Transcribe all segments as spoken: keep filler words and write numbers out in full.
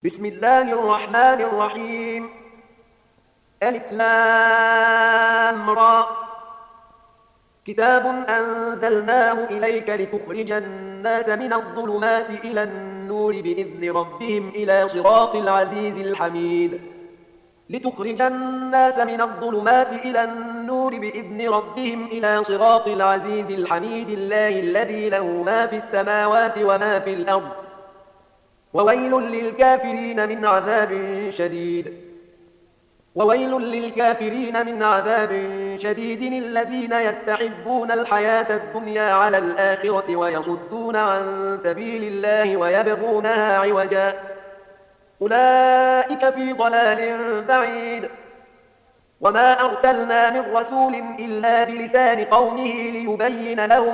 بسم الله الرحمن الرحيم. ألف لام را. كتاب أنزلناه إليك لتخرج الناس من الظلمات إلى النور بإذن ربهم إلى صراط العزيز الحميد لتخرج الناس من الظلمات إلى النور بإذن ربهم إلى صراط العزيز الحميد الله الذي له ما في السماوات وما في الأرض وويل للكافرين من عذاب شديد وويل للكافرين من عذاب شديد الذين يستحبون الحياة الدنيا على الآخرة ويصدون عن سبيل الله ويبغونها عوجا أولئك في ضلال بعيد. وما أرسلنا من رسول إلا بلسان قومه ليبين لهم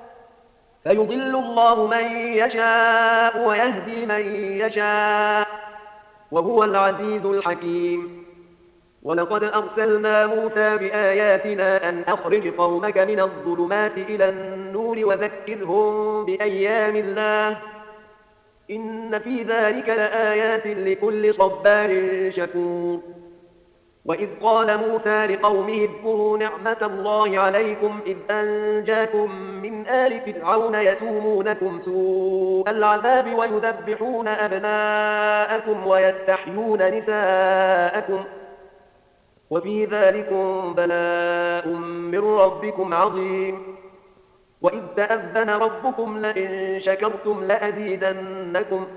فيضل الله من يشاء ويهدي من يشاء وهو العزيز الحكيم. ولقد أرسلنا موسى بآياتنا أن أخرج قومك من الظلمات إلى النور وذكرهم بأيام الله إن في ذلك لآيات لكل صبار شكور. وإذ قال موسى لقومه اذكروا نعمة الله عليكم إذ أنجاكم من آل فرعون يسومونكم سوء العذاب ويذبحون أبناءكم ويستحيون نساءكم وفي ذلكم بلاء من ربكم عظيم. وإذ تأذن ربكم لئن شكرتم لأزيدنكم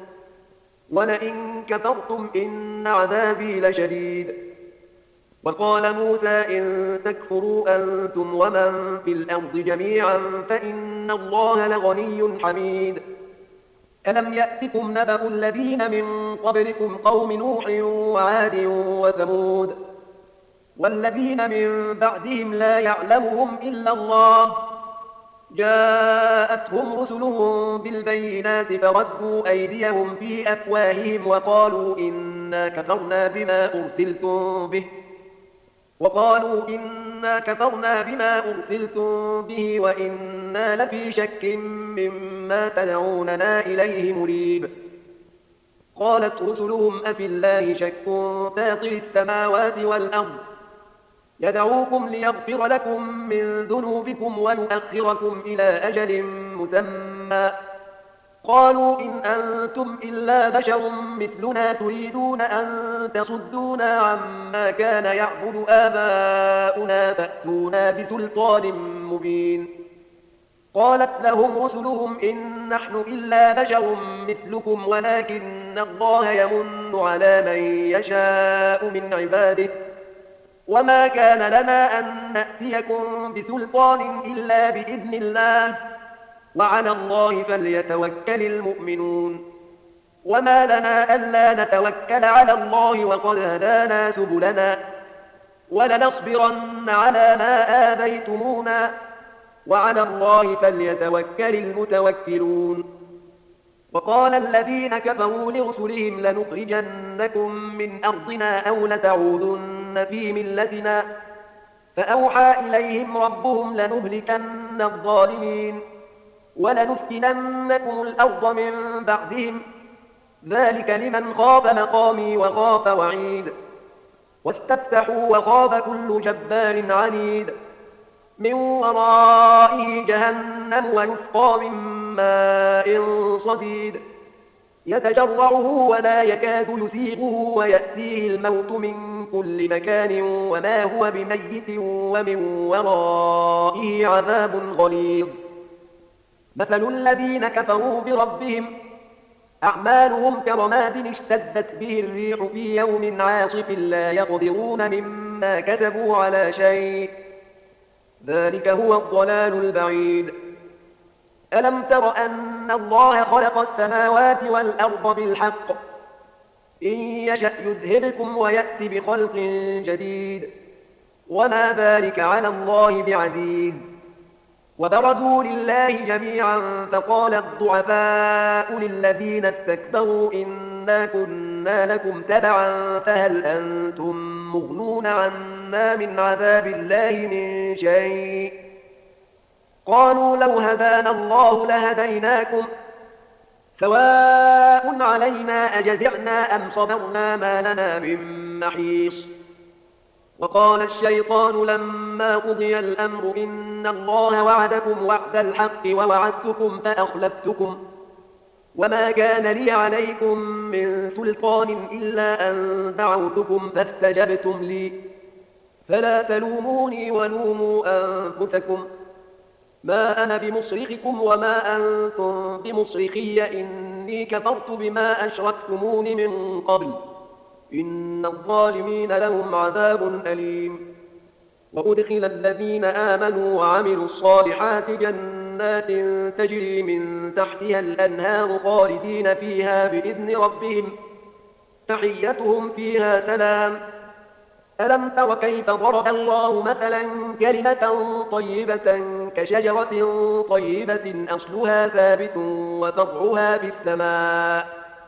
ولئن كفرتم إن عذابي لشديد. وقال موسى إن تكفروا أنتم ومن في الأرض جميعا فإن الله لغني حميد. ألم يأتكم نبأ الذين من قبلكم قوم نوح وعاد وثمود والذين من بعدهم لا يعلمهم إلا الله جاءتهم رسلهم بالبينات فردوا أيديهم في أفواههم وقالوا إنا كفرنا بما أرسلتم به وقالوا إنا كفرنا بما أرسلتم به وإنا لفي شك مما تدعوننا إليه مريب. قالت رسلهم أفي الله شك فاطر السماوات والأرض يدعوكم ليغفر لكم من ذنوبكم ويؤخركم إلى أجل مسمى قالوا إن أنتم إلا بشر مثلنا تريدون أن تصدونا عما كان يعبد آباؤنا فأتونا بسلطان مبين. قالت لهم رسلهم إن نحن إلا بشر مثلكم ولكن الله يمن على من يشاء من عباده وما كان لنا أن نأتيكم بسلطان إلا بإذن الله وعلى الله فليتوكل المؤمنون. وما لنا ألا نتوكل على الله وقد هدانا سبلنا ولنصبرن على ما آذيتمونا وعلى الله فليتوكل المتوكلون. وقال الذين كفروا لرسلهم لنخرجنكم من أرضنا أو لتعودن في ملتنا فأوحى إليهم ربهم لنهلكن الظالمين ولنسكننكم الأرض من بعدهم ذلك لمن خاف مقامي وخاف وعيد. واستفتحوا وخاب كل جبار عنيد من ورائه جهنم ويسقى من ماء صديد يتجرعه ولا يكاد يسيغه ويأتيه الموت من كل مكان وما هو بميت ومن ورائه عذاب غليظ. مثل الذين كفروا بربهم أعمالهم كرماد اشتدت به الريح في يوم عاصف لا يقدرون مما كسبوا على شيء ذلك هو الضلال البعيد. ألم تر أن الله خلق السماوات والأرض بالحق إن يشأ يذهبكم ويأتي بخلق جديد وما ذلك على الله بعزيز. وبرزوا لله جميعا فقال الضعفاء للذين استكبروا إنا كنا لكم تبعا فهل أنتم مغنون عنا من عذاب الله من شيء قالوا لو هدانا الله لهديناكم سواء علينا أجزعنا أم صبرنا ما لنا من محيص. وقال الشيطان لما قضي الأمر إن الله وعدكم وعد الحق ووعدتكم فأخلفتكم وما كان لي عليكم من سلطان إلا أن دعوتكم فاستجبتم لي فلا تلوموني ولوموا أنفسكم ما أنا بمصرخكم وما أنتم بمصرخي إني كفرت بما أشركتمون من قبل إن الظالمين لهم عذاب أليم. وأدخل الذين آمنوا وعملوا الصالحات جنات تجري من تحتها الأنهار خالدين فيها بإذن ربهم تحيتهم فيها سلام. ألم تر كيف ضرب الله مثلا كلمة طيبة كشجرة طيبة أصلها ثابت وفرعها في السماء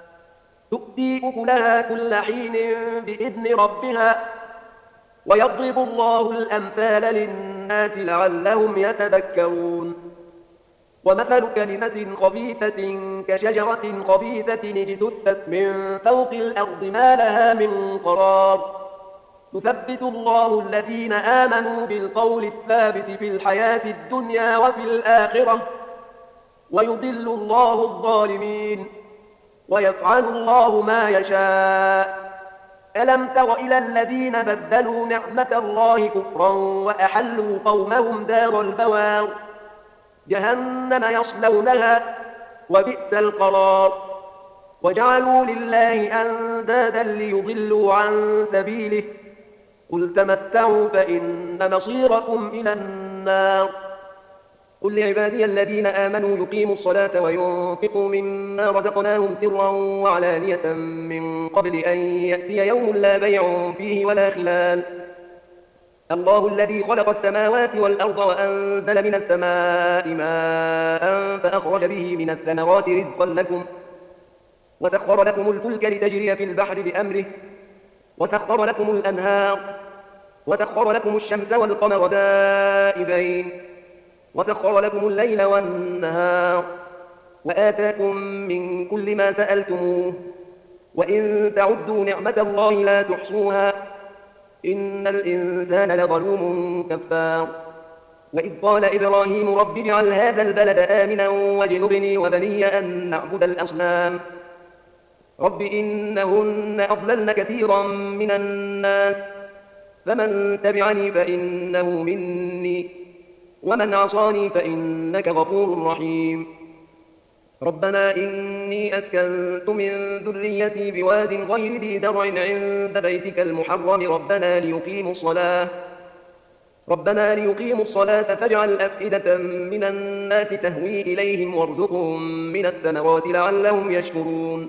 تؤتي أكلها كل حين بإذن ربها ويضرب الله الأمثال للناس لعلهم يتذكرون. ومثل كلمة خبيثة كشجرة خبيثة اجتثت من فوق الأرض ما لها من قرار يثبت الله الذين آمنوا بالقول الثابت في الحياة الدنيا وفي الآخرة ويضل الله الظالمين ويفعل الله ما يشاء. ألم تر إلى الذين بدلوا نعمة الله كفرا وأحلوا قومهم دار البوار جهنم يصلونها وبئس القرار وجعلوا لله أندادا ليضلوا عن سبيله قل تمتعوا فإن مصيركم إلى النار. قل لعبادي الذين آمنوا يقيموا الصلاة وينفقوا مما رزقناهم سرا وعلانية من قبل أن يأتي يوم لا بيع فيه ولا خلال. الله الذي خلق السماوات والأرض وأنزل من السماء ماء فأخرج به من الثمرات رزقا لكم وسخر لكم الفلك لتجري في البحر بأمره وسخر لكم الأنهار وسخر لكم الشمس والقمر دائبين وسخر لكم الليل والنهار وآتاكم من كل ما سألتموه وإن تعدوا نعمة الله لا تحصوها إن الإنسان لظلوم كفار. وإذ قال إبراهيم رب اجعل هذا البلد آمنا واجنبني وبني أن نعبد الأصنام رب إنهن أضللن كثيرا من الناس فمن تبعني فإنه مني ومن عصاني فإنك غفور رحيم. ربنا إني أسكنت من ذريتي بواد غير ذي زرع عند بيتك المحرم ربنا ليقيموا الصلاة ربنا ليقيموا الصلاة فاجعل أفئدة من الناس تهوي إليهم وارزقهم من الثمرات لعلهم يشكرون.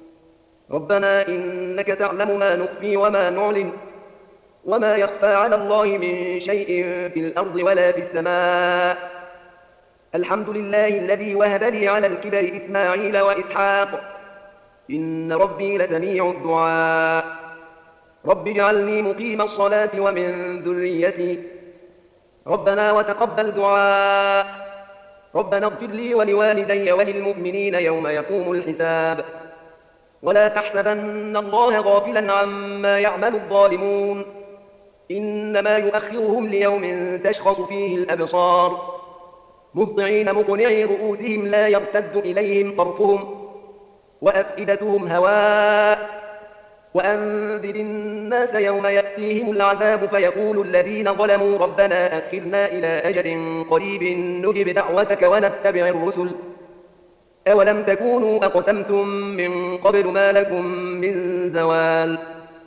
ربنا إنك تعلم ما نخفي وما نعلن وما يخفى على الله من شيء في الأرض ولا في السماء. الحمد لله الذي وهب لي على الكبر إسماعيل وإسحاق إن ربي لسميع الدعاء. رب اجعلني مقيم الصلاة ومن ذريتي ربنا وتقبل دعاء. ربنا اغفر لي ولوالدي وللمؤمنين يوم يقوم الحساب. ولا تحسبن الله غافلا عما يعمل الظالمون إنما يؤخرهم ليوم تشخص فيه الأبصار مهطعين مقنعي رؤوسهم لا يرتد إليهم طرفهم وأفئدتهم هواء. وأنذر الناس يوم يأتيهم العذاب فيقول الذين ظلموا ربنا أخرنا إلى أجل قريب نجب دعوتك ونتبع الرسل أولم تكونوا أقسمتم من قبل ما لكم من زوال.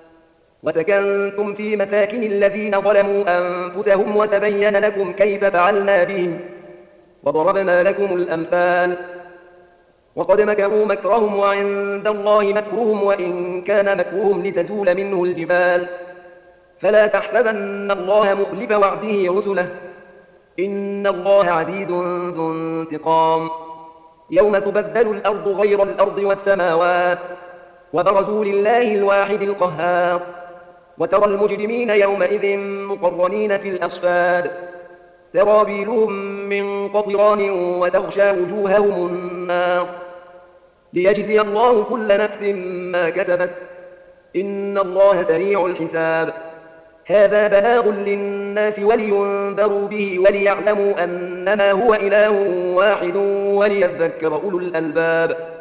وسكنتم في مساكن الذين ظلموا أنفسهم وتبين لكم كيف فعلنا بهم وضربنا لكم الأمثال. وقد مكروا مكرهم وعند الله مكرهم وإن كان مكرهم لتزول منه الجبال. فلا تحسبن الله مخلف وعده رسله إن الله عزيز ذو انتقام. يوم تبدل الأرض غير الأرض والسماوات وبرزوا لله الواحد القهار. وترى المجرمين يومئذ مقرنين في الأصفاد سرابيلهم من قطران وتغشى وجوههم النار ليجزي الله كل نفس ما كسبت إن الله سريع الحساب. هذا بلاغ للناس ولينذروا به وليعلموا أنما هو إله واحد وليذكر أولو الألباب.